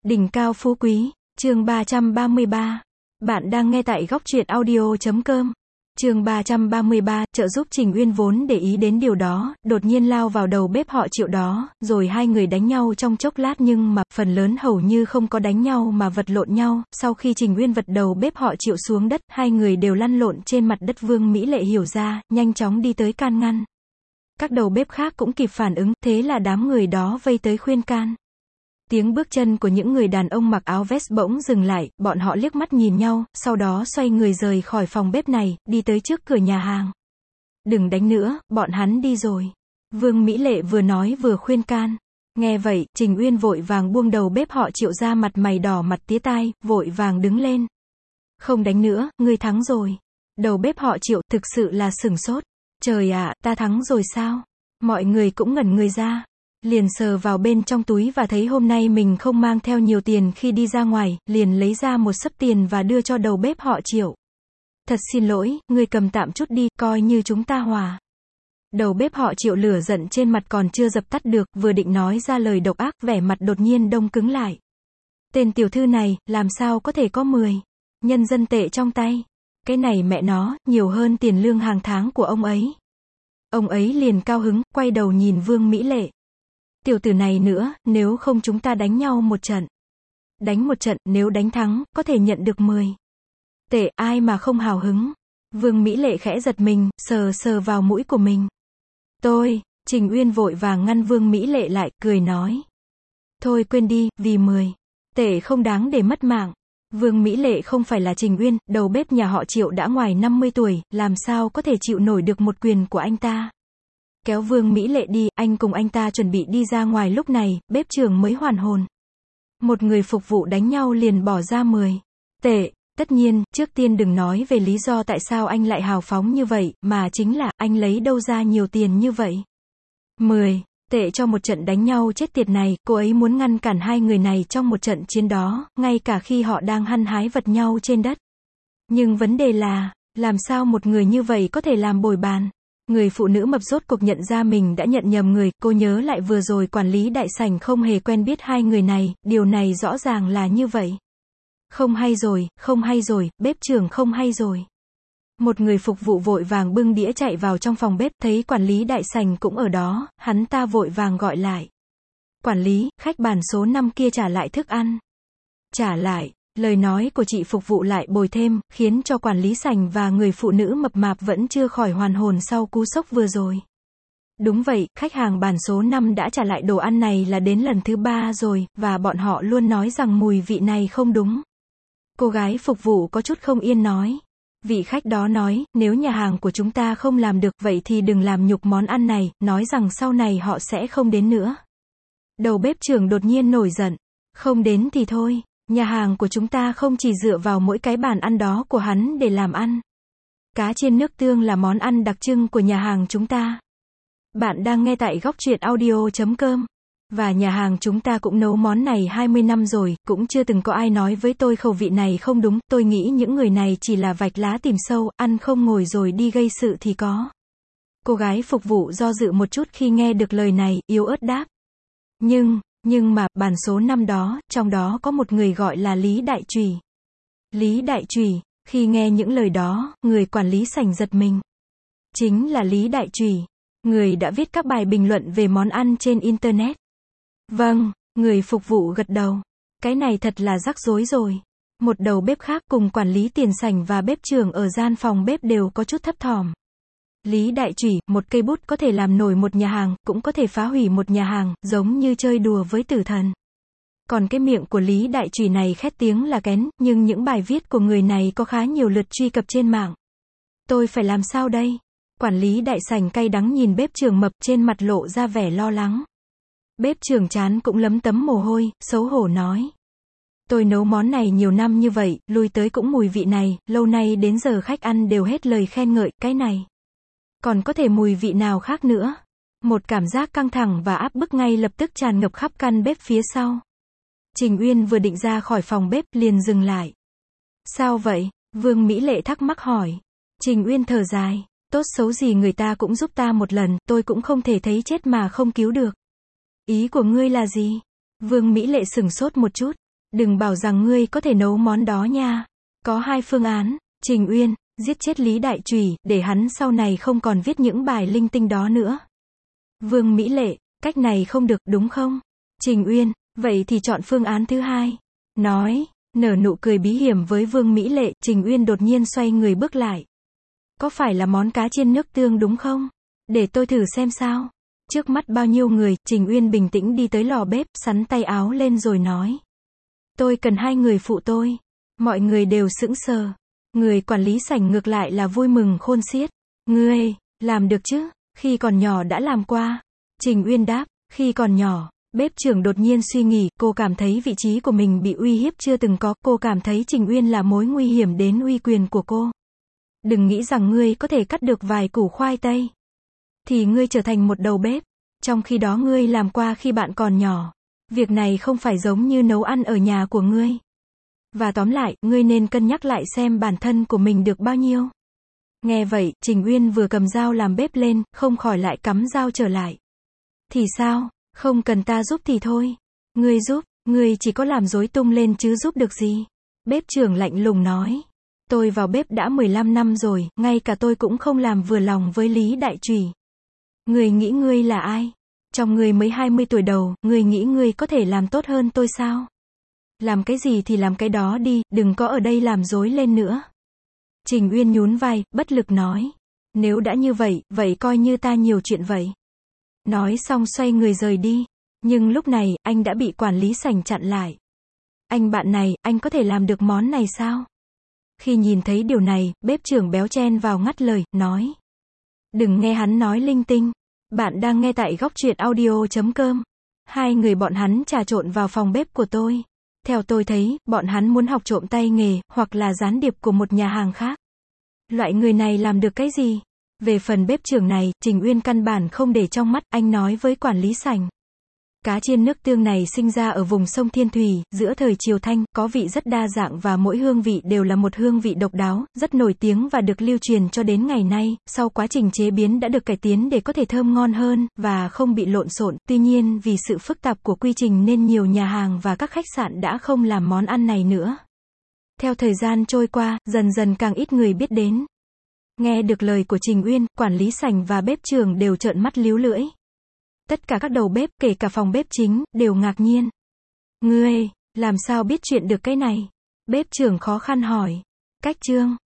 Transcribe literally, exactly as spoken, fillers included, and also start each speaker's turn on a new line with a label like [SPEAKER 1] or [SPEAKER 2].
[SPEAKER 1] Đỉnh cao phú quý, chương ba trăm ba mươi ba. Bạn đang nghe tại góc truyện audio chấm com. Chương ba trăm ba mươi ba, trợ giúp Trình Uyên vốn để ý đến điều đó, đột nhiên lao vào đầu bếp họ Triệu đó, rồi hai người đánh nhau trong chốc lát nhưng mà, phần lớn hầu như không có đánh nhau mà vật lộn nhau, sau khi Trình Uyên vật đầu bếp họ Triệu xuống đất, hai người đều lăn lộn trên mặt đất. Vương Mỹ Lệ hiểu ra, nhanh chóng đi tới can ngăn. Các đầu bếp khác cũng kịp phản ứng, thế là đám người đó vây tới khuyên can. Tiếng bước chân của những người đàn ông mặc áo vest bỗng dừng lại, bọn họ liếc mắt nhìn nhau, sau đó xoay người rời khỏi phòng bếp này, đi tới trước cửa nhà hàng. Đừng đánh nữa, bọn hắn đi rồi. Vương Mỹ Lệ vừa nói vừa khuyên can. Nghe vậy, Trình Uyên vội vàng buông đầu bếp họ Triệu ra, mặt mày đỏ mặt tía tai, vội vàng đứng lên. Không đánh nữa, ngươi thắng rồi. Đầu bếp họ Triệu thực sự là sửng sốt. Trời ạ, ta thắng rồi sao? Mọi người cũng ngẩn người ra. Liền sờ vào bên trong túi và thấy hôm nay mình không mang theo nhiều tiền khi đi ra ngoài, liền lấy ra một xấp tiền và đưa cho đầu bếp họ Triệu. Thật xin lỗi, ngươi cầm tạm chút đi, coi như chúng ta hòa. Đầu bếp họ Triệu lửa giận trên mặt còn chưa dập tắt được, vừa định nói ra lời độc ác, vẻ mặt đột nhiên đông cứng lại. Tên tiểu thư này, làm sao có thể có mười nhân dân tệ trong tay? Cái này mẹ nó, nhiều hơn tiền lương hàng tháng của ông ấy. Ông ấy liền cao hứng, quay đầu nhìn Vương Mỹ Lệ. Tiểu tử này nữa, nếu không chúng ta đánh nhau một trận. Đánh một trận, nếu đánh thắng, có thể nhận được mười tệ, ai mà không hào hứng. Vương Mỹ Lệ khẽ giật mình, sờ sờ vào mũi của mình. Tôi, Trình Uyên vội vàng ngăn Vương Mỹ Lệ lại, cười nói. Thôi quên đi, vì mười tệ không đáng để mất mạng. Vương Mỹ Lệ không phải là Trình Uyên, đầu bếp nhà họ Triệu đã ngoài năm mươi tuổi, làm sao có thể chịu nổi được một quyền của anh ta. Kéo Vương Mỹ Lệ đi, anh cùng anh ta chuẩn bị đi ra ngoài, lúc này, bếp trưởng mới hoàn hồn. Một người phục vụ đánh nhau liền bỏ ra mười tệ. Tất nhiên, trước tiên đừng nói về lý do tại sao anh lại hào phóng như vậy, mà chính là, anh lấy đâu ra nhiều tiền như vậy. mười tệ cho một trận đánh nhau chết tiệt này, cô ấy muốn ngăn cản hai người này trong một trận chiến đó, ngay cả khi họ đang hăng hái vật nhau trên đất. Nhưng vấn đề là, làm sao một người như vậy có thể làm bồi bàn? Người phụ nữ mập rốt cuộc nhận ra mình đã nhận nhầm người, cô nhớ lại vừa rồi quản lý đại sảnh không hề quen biết hai người này, điều này rõ ràng là như vậy. Không hay rồi, không hay rồi, bếp trưởng không hay rồi. Một người phục vụ vội vàng bưng đĩa chạy vào trong phòng bếp, thấy quản lý đại sảnh cũng ở đó, hắn ta vội vàng gọi lại. Quản lý, khách bàn số năm kia trả lại thức ăn. Trả lại. Lời nói của chị phục vụ lại bồi thêm, khiến cho quản lý sảnh và người phụ nữ mập mạp vẫn chưa khỏi hoàn hồn sau cú sốc vừa rồi. Đúng vậy, khách hàng bàn số năm đã trả lại đồ ăn này là đến lần thứ ba rồi, và bọn họ luôn nói rằng mùi vị này không đúng. Cô gái phục vụ có chút không yên nói. Vị khách đó nói, nếu nhà hàng của chúng ta không làm được, vậy thì đừng làm nhục món ăn này, nói rằng sau này họ sẽ không đến nữa. Đầu bếp trưởng đột nhiên nổi giận. Không đến thì thôi. Nhà hàng của chúng ta không chỉ dựa vào mỗi cái bàn ăn đó của hắn để làm ăn. Cá chiên nước tương là món ăn đặc trưng của nhà hàng chúng ta. Bạn đang nghe tại góc truyện audio chấm com. Và nhà hàng chúng ta cũng nấu món này hai mươi năm rồi, cũng chưa từng có ai nói với tôi khẩu vị này không đúng, tôi nghĩ những người này chỉ là vạch lá tìm sâu, ăn không ngồi rồi đi gây sự thì có. Cô gái phục vụ do dự một chút khi nghe được lời này, yếu ớt đáp. Nhưng... Nhưng mà, bàn số năm đó, trong đó có một người gọi là Lý Đại Trùy. Lý Đại Trùy, khi nghe những lời đó, người quản lý sảnh giật mình. Chính là Lý Đại Trùy, người đã viết các bài bình luận về món ăn trên Internet. Vâng, người phục vụ gật đầu. Cái này thật là rắc rối rồi. Một đầu bếp khác cùng quản lý tiền sảnh và bếp trưởng ở gian phòng bếp đều có chút thấp thỏm. Lý Đại Trùy, một cây bút có thể làm nổi một nhà hàng, cũng có thể phá hủy một nhà hàng, giống như chơi đùa với tử thần. Còn cái miệng của Lý Đại Trùy này khét tiếng là kén, nhưng những bài viết của người này có khá nhiều lượt truy cập trên mạng. Tôi phải làm sao đây? Quản lý đại sảnh cay đắng nhìn bếp trưởng mập, trên mặt lộ ra vẻ lo lắng. Bếp trưởng trán cũng lấm tấm mồ hôi, xấu hổ nói. Tôi nấu món này nhiều năm như vậy, lui tới cũng mùi vị này, lâu nay đến giờ khách ăn đều hết lời khen ngợi, cái này. Còn có thể mùi vị nào khác nữa? Một cảm giác căng thẳng và áp bức ngay lập tức tràn ngập khắp căn bếp phía sau. Trình Uyên vừa định ra khỏi phòng bếp, liền dừng lại. Sao vậy? Vương Mỹ Lệ thắc mắc hỏi. Trình Uyên thở dài. Tốt xấu gì người ta cũng giúp ta một lần, tôi cũng không thể thấy chết mà không cứu được. Ý của ngươi là gì? Vương Mỹ Lệ sửng sốt một chút. Đừng bảo rằng ngươi có thể nấu món đó nha. Có hai phương án, Trình Uyên, giết chết Lý Đại Trùy, để hắn sau này không còn viết những bài linh tinh đó nữa. Vương Mỹ Lệ, cách này không được, đúng không? Trình Uyên, vậy thì chọn phương án thứ hai. Nói, nở nụ cười bí hiểm với Vương Mỹ Lệ, Trình Uyên đột nhiên xoay người bước lại. Có phải là món cá chiên nước tương đúng không? Để tôi thử xem sao. Trước mắt bao nhiêu người, Trình Uyên bình tĩnh đi tới lò bếp, sắn tay áo lên rồi nói. Tôi cần hai người phụ tôi. Mọi người đều sững sờ. Người quản lý sảnh ngược lại là vui mừng khôn xiết. Ngươi, làm được chứ? Khi còn nhỏ đã làm qua. Trình Uyên đáp, khi còn nhỏ. Bếp trưởng đột nhiên suy nghĩ, cô cảm thấy vị trí của mình bị uy hiếp chưa từng có, cô cảm thấy Trình Uyên là mối nguy hiểm đến uy quyền của cô. Đừng nghĩ rằng ngươi có thể cắt được vài củ khoai tây. Thì ngươi trở thành một đầu bếp. Trong khi đó ngươi làm qua khi bạn còn nhỏ. Việc này không phải giống như nấu ăn ở nhà của ngươi. Và tóm lại, ngươi nên cân nhắc lại xem bản thân của mình được bao nhiêu. Nghe vậy, Trình Uyên vừa cầm dao làm bếp lên, không khỏi lại cắm dao trở lại. Thì sao? Không cần ta giúp thì thôi. Ngươi giúp, ngươi chỉ có làm rối tung lên chứ giúp được gì. Bếp trưởng lạnh lùng nói. Tôi vào bếp đã mười lăm năm rồi, ngay cả tôi cũng không làm vừa lòng với Lý Đại Trùy. Ngươi nghĩ ngươi là ai? Trong ngươi mới hai mươi tuổi đầu, ngươi nghĩ ngươi có thể làm tốt hơn tôi sao? Làm cái gì thì làm cái đó đi, đừng có ở đây làm rối lên nữa. Trình Uyên nhún vai, bất lực nói. Nếu đã như vậy, vậy coi như ta nhiều chuyện vậy. Nói xong xoay người rời đi. Nhưng lúc này, anh đã bị quản lý sảnh chặn lại. Anh bạn này, anh có thể làm được món này sao? Khi nhìn thấy điều này, bếp trưởng béo chen vào ngắt lời, nói. Đừng nghe hắn nói linh tinh. Bạn đang nghe tại góc truyện audio chấm com. Hai người bọn hắn trà trộn vào phòng bếp của tôi. Theo tôi thấy, bọn hắn muốn học trộm tay nghề, hoặc là gián điệp của một nhà hàng khác. Loại người này làm được cái gì? Về phần bếp trưởng này, Trình Uyên căn bản không để trong mắt, anh nói với quản lý sảnh. Cá chiên nước tương này sinh ra ở vùng sông Thiên Thủy, giữa thời Triều Thanh, có vị rất đa dạng và mỗi hương vị đều là một hương vị độc đáo, rất nổi tiếng và được lưu truyền cho đến ngày nay, sau quá trình chế biến đã được cải tiến để có thể thơm ngon hơn, và không bị lộn xộn, tuy nhiên vì sự phức tạp của quy trình nên nhiều nhà hàng và các khách sạn đã không làm món ăn này nữa. Theo thời gian trôi qua, dần dần càng ít người biết đến. Nghe được lời của Trình Uyên, quản lý sảnh và bếp trưởng đều trợn mắt líu lưỡi. Tất cả các đầu bếp, kể cả phòng bếp chính, đều ngạc nhiên. Ngươi, làm sao biết chuyện được cái này? Bếp trưởng khó khăn hỏi. Cách chương